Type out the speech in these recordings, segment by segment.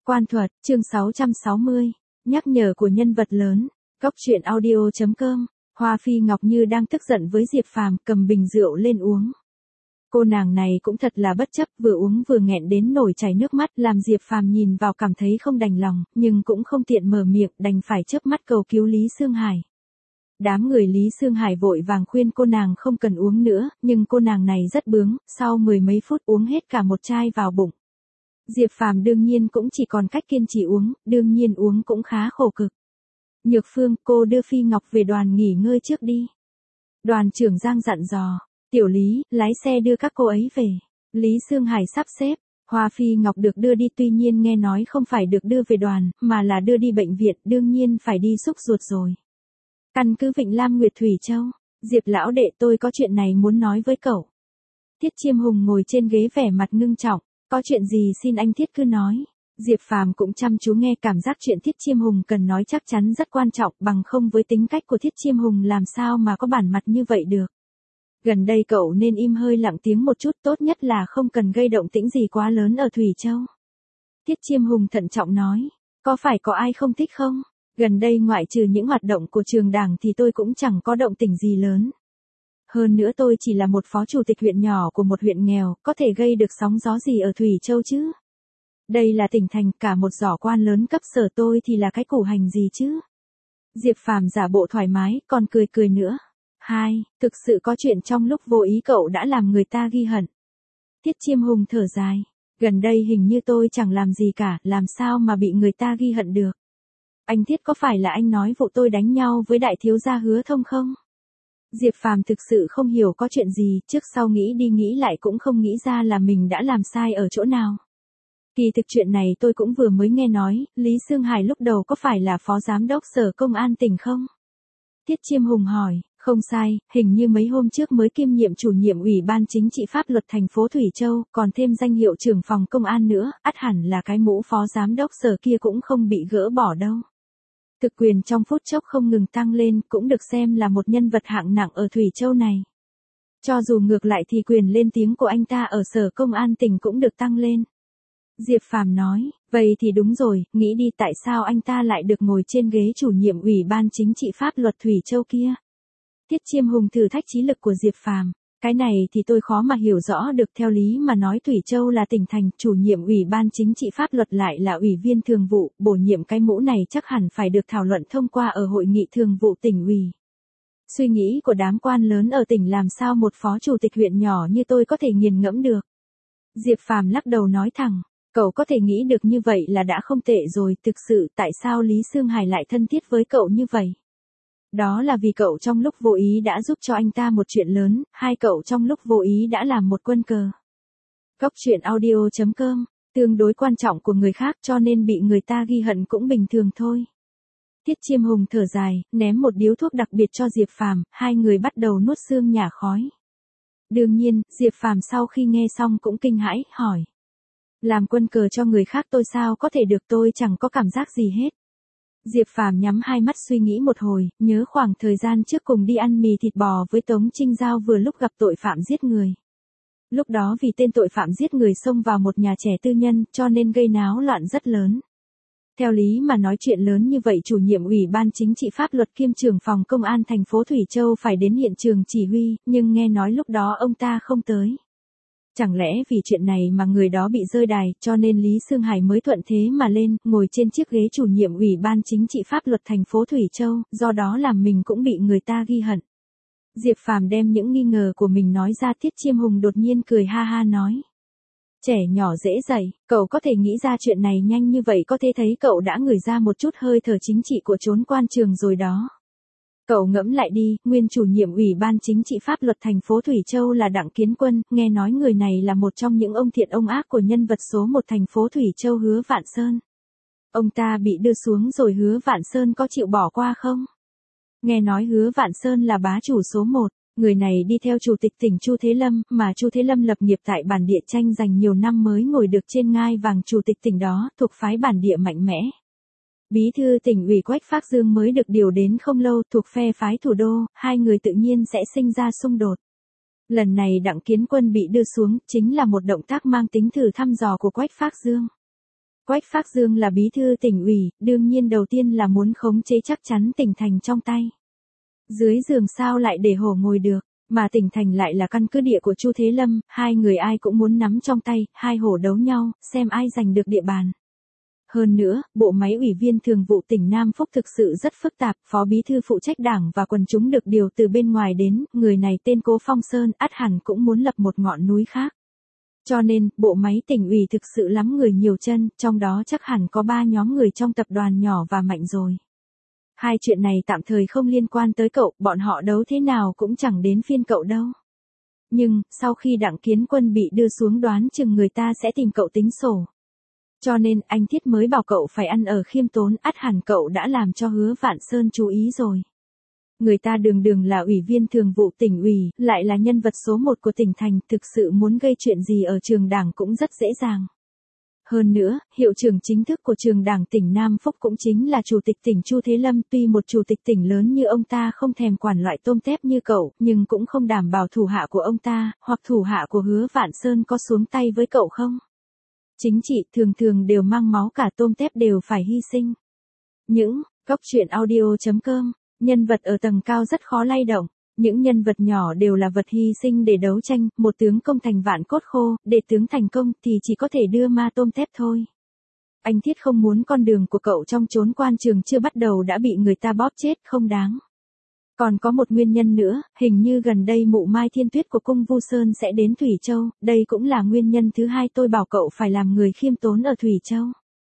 Quan thuật, chương 660, nhắc nhở của nhân vật lớn. Góc truyện audio.com. Hoa Phi Ngọc Như đang tức giận với Diệp Phàm, cầm bình rượu lên uống. Cô nàng này cũng thật là bất chấp, vừa uống vừa nghẹn đến nổi chảy nước mắt, làm Diệp Phàm nhìn vào cảm thấy không đành lòng, nhưng cũng không tiện mở miệng, đành phải chớp mắt cầu cứu Lý Sương Hải. Đám người Lý Sương Hải vội vàng khuyên cô nàng không cần uống nữa, nhưng cô nàng này rất bướng, sau mười mấy phút uống hết cả một chai vào bụng. Diệp Phàm đương nhiên cũng chỉ còn cách kiên trì uống, đương nhiên uống cũng khá khổ cực. Nhược Phương, cô đưa Phi Ngọc về đoàn nghỉ ngơi trước đi. Đoàn trưởng Giang dặn dò. Tiểu Lý, lái xe đưa các cô ấy về. Lý Sương Hải sắp xếp. Hoa Phi Ngọc được đưa đi, tuy nhiên nghe nói không phải được đưa về đoàn, mà là đưa đi bệnh viện, đương nhiên phải đi xúc ruột rồi. Căn cứ Vịnh Lam Nguyệt Thủy Châu. Diệp lão đệ, tôi có chuyện này muốn nói với cậu. Tiết Chiêm Hùng ngồi trên ghế vẻ mặt ngưng trọng. Có chuyện gì xin anh Thiết cứ nói. Diệp Phàm cũng chăm chú nghe, cảm giác chuyện Thiết Chiêm Hùng cần nói chắc chắn rất quan trọng, bằng không với tính cách của Thiết Chiêm Hùng làm sao mà có bản mặt như vậy được. Gần đây cậu nên im hơi lặng tiếng một chút, tốt nhất là không cần gây động tĩnh gì quá lớn ở Thủy Châu. Thiết Chiêm Hùng thận trọng nói, có phải có ai không thích không? Gần đây ngoại trừ những hoạt động của trường đảng thì tôi cũng chẳng có động tĩnh gì lớn. Hơn nữa tôi chỉ là một phó chủ tịch huyện nhỏ của một huyện nghèo, có thể gây được sóng gió gì ở Thủy Châu chứ? Đây là tỉnh thành, cả một giỏ quan lớn cấp sở tôi thì là cái củ hành gì chứ? Diệp Phàm giả bộ thoải mái, còn cười nữa. Thực sự có chuyện trong lúc vô ý cậu đã làm người ta ghi hận. Thiết Chiêm Hùng thở dài. Gần đây hình như tôi chẳng làm gì cả, làm sao mà bị người ta ghi hận được? Anh Thiết, có phải là anh nói vụ tôi đánh nhau với đại thiếu gia Hứa Thông không? Diệp Phàm thực sự không hiểu có chuyện gì, trước sau nghĩ đi nghĩ lại cũng không nghĩ ra là mình đã làm sai ở chỗ nào. Kỳ thực chuyện này tôi cũng vừa mới nghe nói, Lý Sương Hải lúc đầu có phải là phó giám đốc sở công an tỉnh không? Thiết Chiêm Hùng hỏi, không sai, hình như mấy hôm trước mới kiêm nhiệm chủ nhiệm Ủy ban Chính trị Pháp luật thành phố Thủy Châu, còn thêm danh hiệu trưởng phòng công an nữa, ắt hẳn là cái mũ phó giám đốc sở kia cũng không bị gỡ bỏ đâu. Thực quyền trong phút chốc không ngừng tăng lên, cũng được xem là một nhân vật hạng nặng ở Thủy Châu này. Cho dù ngược lại thì quyền lên tiếng của anh ta ở sở công an tỉnh cũng được tăng lên. Diệp Phàm nói, vậy thì đúng rồi, nghĩ đi, tại sao anh ta lại được ngồi trên ghế chủ nhiệm Ủy ban Chính trị Pháp luật Thủy Châu kia? Thiết Chiêm Hùng thử thách trí lực của Diệp Phàm. Cái này thì tôi khó mà hiểu rõ được, theo lý mà nói Thủy Châu là tỉnh thành, chủ nhiệm Ủy ban Chính trị Pháp luật lại là ủy viên thường vụ, bổ nhiệm cái mũ này chắc hẳn phải được thảo luận thông qua ở hội nghị thường vụ tỉnh ủy. Suy nghĩ của đám quan lớn ở tỉnh làm sao một phó chủ tịch huyện nhỏ như tôi có thể nghiền ngẫm được. Diệp Phàm lắc đầu nói thẳng, cậu có thể nghĩ được như vậy là đã không tệ rồi, thực sự tại sao Lý Sương Hải lại thân thiết với cậu như vậy? Đó là vì cậu trong lúc vô ý đã giúp cho anh ta một chuyện lớn, cậu trong lúc vô ý đã làm một quân cờ. Góc truyện audio.com, tương đối quan trọng của người khác cho nên bị người ta ghi hận cũng bình thường thôi. Tiết Chiêm Hùng thở dài, ném một điếu thuốc đặc biệt cho Diệp Phàm, hai người bắt đầu nuốt sương nhả khói. Đương nhiên, Diệp Phàm sau khi nghe xong cũng kinh hãi, hỏi. Làm quân cờ cho người khác tôi sao có thể được, tôi chẳng có cảm giác gì hết. Diệp Phàm nhắm hai mắt suy nghĩ một hồi, nhớ khoảng thời gian trước cùng đi ăn mì thịt bò với Tống Trinh Giao vừa lúc gặp tội phạm giết người. Lúc đó vì tên tội phạm giết người xông vào một nhà trẻ tư nhân cho nên gây náo loạn rất lớn. Theo lý mà nói chuyện lớn như vậy chủ nhiệm Ủy ban Chính trị Pháp luật kiêm trưởng phòng công an thành phố Thủy Châu phải đến hiện trường chỉ huy, nhưng nghe nói lúc đó ông ta không tới. Chẳng lẽ vì chuyện này mà người đó bị rơi đài, cho nên Lý Sương Hải mới thuận thế mà lên, ngồi trên chiếc ghế chủ nhiệm Ủy ban Chính trị Pháp luật thành phố Thủy Châu, do đó làm mình cũng bị người ta ghi hận. Diệp Phàm đem những nghi ngờ của mình nói ra, Thiết Chiêm Hùng đột nhiên cười ha ha nói. Trẻ nhỏ dễ dạy, cậu có thể nghĩ ra chuyện này nhanh như vậy, có thể thấy cậu đã ngửi ra một chút hơi thở chính trị của chốn quan trường rồi đó. Cậu ngẫm lại đi, nguyên chủ nhiệm Ủy ban Chính trị Pháp luật thành phố Thủy Châu là Đặng Kiến Quân, nghe nói người này là một trong những ông thiện ông ác của nhân vật số 1 thành phố Thủy Châu Hứa Vạn Sơn. Ông ta bị đưa xuống rồi Hứa Vạn Sơn có chịu bỏ qua không? Nghe nói Hứa Vạn Sơn là bá chủ số 1, người này đi theo chủ tịch tỉnh Chu Thế Lâm, mà Chu Thế Lâm lập nghiệp tại bản địa tranh giành nhiều năm mới ngồi được trên ngai vàng chủ tịch tỉnh đó, thuộc phái bản địa mạnh mẽ. Bí thư tỉnh ủy Quách Phác Dương mới được điều đến không lâu, thuộc phe phái thủ đô, hai người tự nhiên sẽ sinh ra xung đột. Lần này Đặng Kiến Quân bị đưa xuống, chính là một động tác mang tính thử thăm dò của Quách Phác Dương. Quách Phác Dương là bí thư tỉnh ủy, đương nhiên đầu tiên là muốn khống chế chắc chắn tỉnh thành trong tay. Dưới giường sao lại để hổ ngồi được, mà tỉnh thành lại là căn cứ địa của Chu Thế Lâm, hai người ai cũng muốn nắm trong tay, hai hổ đấu nhau, xem ai giành được địa bàn. Hơn nữa, bộ máy ủy viên thường vụ tỉnh Nam Phúc thực sự rất phức tạp, phó bí thư phụ trách đảng và quần chúng được điều từ bên ngoài đến, người này tên Cố Phong Sơn, ắt hẳn cũng muốn lập một ngọn núi khác. Cho nên, bộ máy tỉnh ủy thực sự lắm người nhiều chân, trong đó chắc hẳn có 3 nhóm người trong tập đoàn nhỏ và mạnh rồi. Hai chuyện này tạm thời không liên quan tới cậu, bọn họ đấu thế nào cũng chẳng đến phiên cậu đâu. Nhưng, sau khi Đặng Kiến Quân bị đưa xuống đoán chừng người ta sẽ tìm cậu tính sổ. Cho nên, anh Thiết mới bảo cậu phải ăn ở khiêm tốn, ắt hẳn cậu đã làm cho Hứa Vạn Sơn chú ý rồi. Người ta đường đường là ủy viên thường vụ tỉnh ủy, lại là nhân vật số 1 của tỉnh thành, thực sự muốn gây chuyện gì ở trường đảng cũng rất dễ dàng. Hơn nữa, hiệu trưởng chính thức của trường đảng tỉnh Nam Phúc cũng chính là chủ tịch tỉnh Chu Thế Lâm, tuy một chủ tịch tỉnh lớn như ông ta không thèm quản loại tôm tép như cậu, nhưng cũng không đảm bảo thủ hạ của ông ta, hoặc thủ hạ của Hứa Vạn Sơn có xuống tay với cậu không. Chính trị thường thường đều mang máu, cả tôm tép đều phải hy sinh. Những góc truyện audio.com, nhân vật ở tầng cao rất khó lay động. Những nhân vật nhỏ đều là vật hy sinh để đấu tranh, một tướng công thành vạn cốt khô, để tướng thành công thì chỉ có thể đưa ma tôm tép thôi. Anh Thiết không muốn con đường của cậu trong chốn quan trường chưa bắt đầu đã bị người ta bóp chết, không đáng. Còn có một nguyên nhân nữa, hình như gần đây mụ Mai Thiên Tuyết của cung Vu Sơn sẽ đến Thủy Châu, đây cũng là nguyên nhân thứ hai tôi bảo cậu phải làm người khiêm tốn ở Thủy Châu.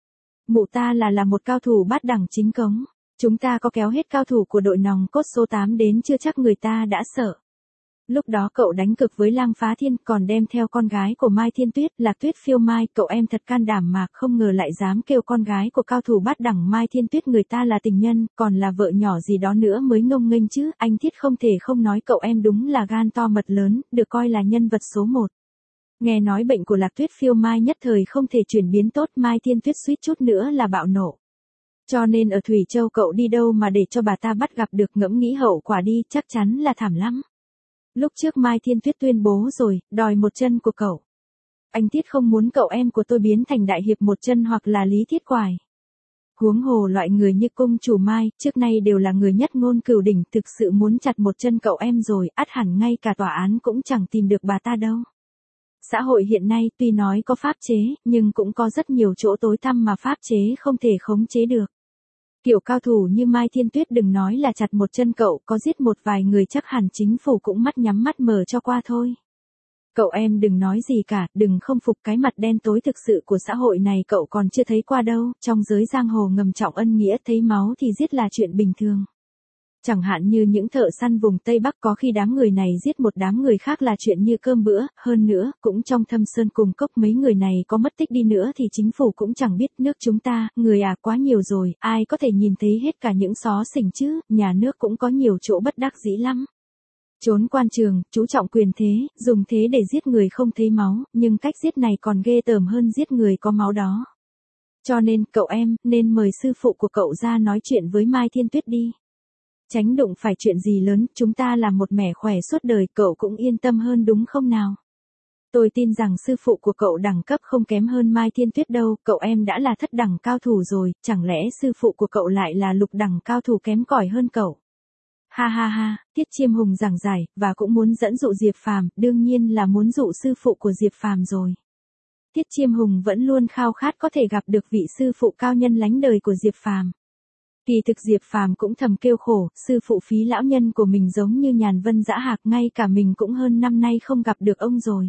Mụ ta là một cao thủ bát đẳng chính cống. Chúng ta có kéo hết cao thủ của đội nòng cốt số 8 đến chưa chắc người ta đã sợ. Lúc đó cậu đánh cực với Lang Phá Thiên, còn đem theo con gái của Mai Thiên Tuyết là Tuyết Phiêu Mai, cậu em thật can đảm mà không ngờ lại dám kêu con gái của cao thủ bát đẳng Mai Thiên Tuyết người ta là tình nhân, còn là vợ nhỏ gì đó nữa mới ngông nghênh chứ, anh Thiết không thể không nói cậu em đúng là gan to mật lớn, được coi là nhân vật số 1. Nghe nói bệnh của Lạc Tuyết Phiêu Mai nhất thời không thể chuyển biến tốt, Mai Thiên Tuyết suýt chút nữa là bạo nộ. Cho nên ở Thủy Châu cậu đi đâu mà để cho bà ta bắt gặp được, ngẫm nghĩ hậu quả đi, chắc chắn là thảm lắm. Lúc trước Mai Thiên Tuyết tuyên bố rồi, đòi một chân của cậu. Anh Thiết không muốn cậu em của tôi biến thành đại hiệp một chân hoặc là Lý Thiết Quải. Huống hồ loại người như cung chủ Mai, trước nay đều là người nhất ngôn cửu đỉnh, thực sự muốn chặt một chân cậu em rồi, ắt hẳn ngay cả tòa án cũng chẳng tìm được bà ta đâu. Xã hội hiện nay tuy nói có pháp chế, nhưng cũng có rất nhiều chỗ tối tăm mà pháp chế không thể khống chế được. Kiểu cao thủ như Mai Thiên Tuyết đừng nói là chặt một chân cậu, có giết một vài người chắc hẳn chính phủ cũng mắt nhắm mắt mở cho qua thôi. Cậu em đừng nói gì cả, đừng không phục cái mặt đen tối thực sự của xã hội này cậu còn chưa thấy qua đâu, trong giới giang hồ ngầm trọng ân nghĩa thấy máu thì giết là chuyện bình thường. Chẳng hạn như những thợ săn vùng Tây Bắc có khi đám người này giết một đám người khác là chuyện như cơm bữa, hơn nữa, cũng trong Thâm Sơn cùng cốc mấy người này có mất tích đi nữa thì chính phủ cũng chẳng biết, nước chúng ta, người quá nhiều rồi, ai có thể nhìn thấy hết cả những xó xỉnh chứ, nhà nước cũng có nhiều chỗ bất đắc dĩ lắm. Trốn quan trường, chú trọng quyền thế, dùng thế để giết người không thấy máu, nhưng cách giết này còn ghê tởm hơn giết người có máu đó. Cho nên, cậu em, nên mời sư phụ của cậu ra nói chuyện với Mai Thiên Tuyết đi. Tránh đụng phải chuyện gì lớn, chúng ta làm một mẻ khỏe suốt đời, cậu cũng yên tâm hơn đúng không nào? Tôi tin rằng sư phụ của cậu đẳng cấp không kém hơn Mai Thiên Tuyết đâu, cậu em đã là thất đẳng cao thủ rồi, chẳng lẽ sư phụ của cậu lại là lục đẳng cao thủ kém cỏi hơn cậu? Ha ha ha, Tiết Chiêm Hùng giảng giải, và cũng muốn dẫn dụ Diệp Phàm, đương nhiên là muốn dụ sư phụ của Diệp Phàm rồi. Tiết Chiêm Hùng vẫn luôn khao khát có thể gặp được vị sư phụ cao nhân lánh đời của Diệp Phàm. Kỳ thực Diệp Phàm cũng thầm kêu khổ, sư phụ Phí lão nhân của mình giống như Nhàn Vân Dã Hạc, ngay cả mình cũng hơn năm nay không gặp được ông rồi.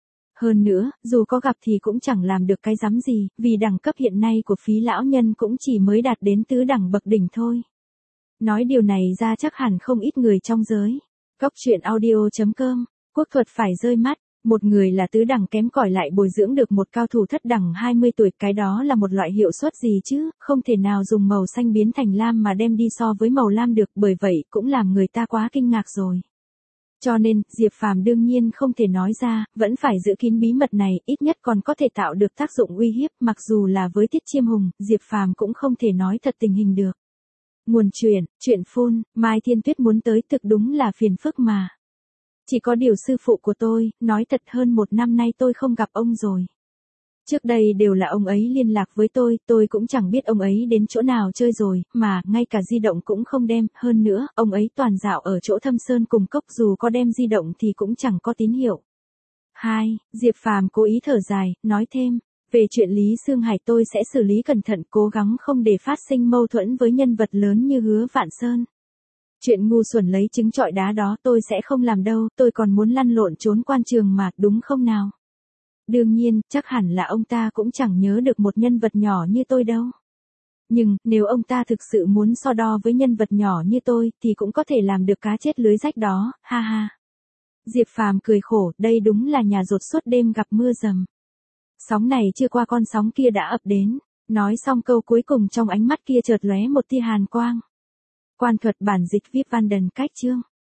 Hơn nữa, dù có gặp thì cũng chẳng làm được cái rắm gì, vì đẳng cấp hiện nay của Phí lão nhân cũng chỉ mới đạt đến tứ đẳng bậc đỉnh thôi. Nói điều này ra chắc hẳn không ít người trong giới. Góc truyện audio.com, quốc thuật phải rơi mắt. Một người là tứ đẳng kém cỏi lại bồi dưỡng được một cao thủ thất đẳng 20 tuổi, cái đó là một loại hiệu suất gì chứ, không thể nào dùng màu xanh biến thành lam mà đem đi so với màu lam được, bởi vậy cũng làm người ta quá kinh ngạc rồi. Cho nên, Diệp Phàm đương nhiên không thể nói ra, vẫn phải giữ kín bí mật này, ít nhất còn có thể tạo được tác dụng uy hiếp, mặc dù là với Tiết Chiêm Hùng, Diệp Phàm cũng không thể nói thật tình hình được. Nguồn chuyện phun, Mai Thiên Tuyết muốn tới thực đúng là phiền phức mà. Chỉ có điều sư phụ của tôi, nói thật hơn 1 năm nay tôi không gặp ông rồi. Trước đây đều là ông ấy liên lạc với tôi cũng chẳng biết ông ấy đến chỗ nào chơi rồi, mà ngay cả di động cũng không đem, hơn nữa, ông ấy toàn dạo ở chỗ Thâm Sơn cùng Cốc, dù có đem di động thì cũng chẳng có tín hiệu. 2. Diệp Phàm cố ý thở dài, nói thêm, về chuyện Lý Sương Hải tôi sẽ xử lý cẩn thận, cố gắng không để phát sinh mâu thuẫn với nhân vật lớn như Hứa Vạn Sơn. Chuyện ngu xuẩn lấy trứng trọi đá đó tôi sẽ không làm đâu, tôi còn muốn lăn lộn trốn quan trường mà, đúng không nào? Đương nhiên, chắc hẳn là ông ta cũng chẳng nhớ được một nhân vật nhỏ như tôi đâu. Nhưng, nếu ông ta thực sự muốn so đo với nhân vật nhỏ như tôi, thì cũng có thể làm được cá chết lưới rách đó, ha ha. Diệp Phàm cười khổ, đây đúng là nhà dột suốt đêm gặp mưa dầm. Sóng này chưa qua con sóng kia đã ập đến. Nói xong câu cuối cùng trong ánh mắt kia chợt lóe một tia hàn quang. Quan thuật bản dịch Vip Van Den Cách chương.